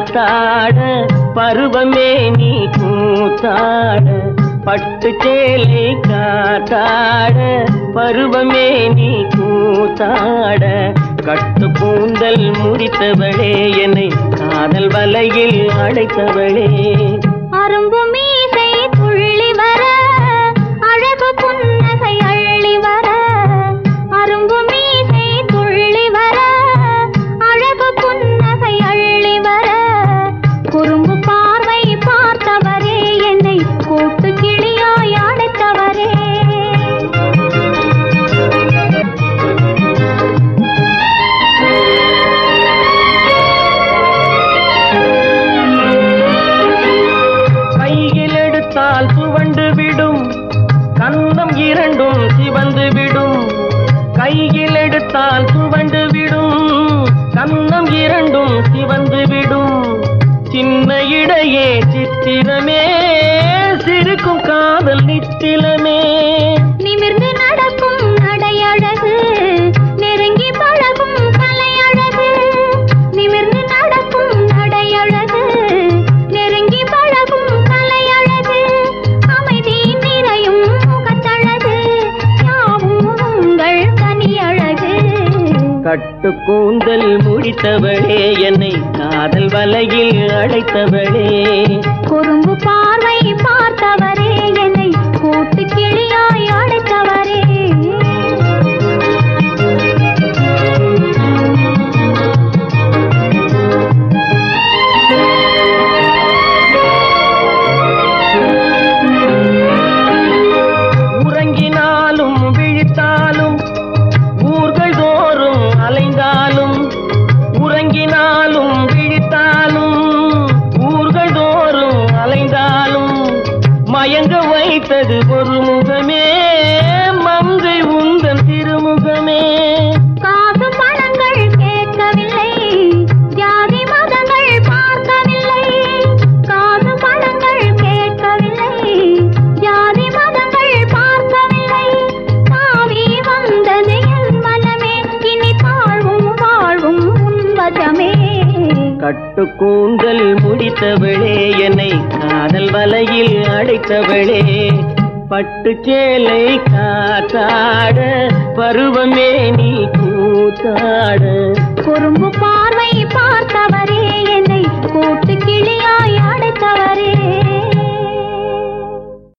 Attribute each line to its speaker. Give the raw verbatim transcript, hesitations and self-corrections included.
Speaker 1: காத்தாட பருவமே நீ கூத்தாட பட்டு சேலை காத்தாட பருவமே நீ கூத்தாட கட்டு கூந்தல் முடித்தவளே என்னை காதல் வலையில் அடைத்தவளே
Speaker 2: அரும்பு மீசை துள்ளி வர அழகு புன்னகை அள்ளி வர அரும்பு மீசை துள்ளி வர அழகு புன்னகை அள்ளி வர குறும்பு பார்வை பார்த்தவரே என்னை கூட்டு கிளியாய் அடைத்தவரே
Speaker 1: துவண்டு விடும் கன்னம் இரண்டும் சிவந்து விடும் கையில் எடுத்தால் துவண்டு விடும் கன்னம் இரண்டும் சிவந்து விடும் சின்ன இடையே சித்திரமே சிரிக்கும் காதல் நித்திலமே
Speaker 2: நிமிர்ந்து நடக்கும் நடையழகு நெருங்கி பழகும் கலையழகு நிமிர்ந்து நடக்கும் நடையழகு நெருங்கி பழகும் கலையழகு அமைதி நிறையும் முகத்தழகு யாவும் உங்கள் கனியழகு
Speaker 1: கட்டு கூந்தல் முடித்தவளே என்னை காதல் வலையில் அடைத்தவளே
Speaker 2: குறும்பு பார்வை பார்த்தவரே என்னை கூட்டு கிளியாய் அடைத்தவரே
Speaker 1: உறங்கினாலும் விழித்தாலும் ஊர்கள் தோறும் அலைந்தாலும் உறங்கினாலும் விழித்தாலும் ஊர்கள் தோறும் அலைந்தாலும் மயங்க வைத்தது ஒரு முகமே மங்கை உந்தன் திருமுகமே
Speaker 2: காசு பணங்கள் கேட்கவில்லை ஜாதி மதங்கள் பார்க்கவில்லை காசு பணங்கள் கேட்கவில்லை ஜாதி மதங்கள் பார்க்கவில்லை தாவி வந்தது என் மனமே இனி தாழ்வும் வாழ்வும் உன்வசமே
Speaker 1: கட்டு கூந்தல் முடித்தவளே என்னை காதல் வலையில் அடைத்தவளே பட்டு சேலை காத்தாட பருவமே நீ கூத்தாட
Speaker 2: குறும்பு பார்வை பார்த்தவரே என்னை கூட்டு கிளியாய் அடைத்தவரே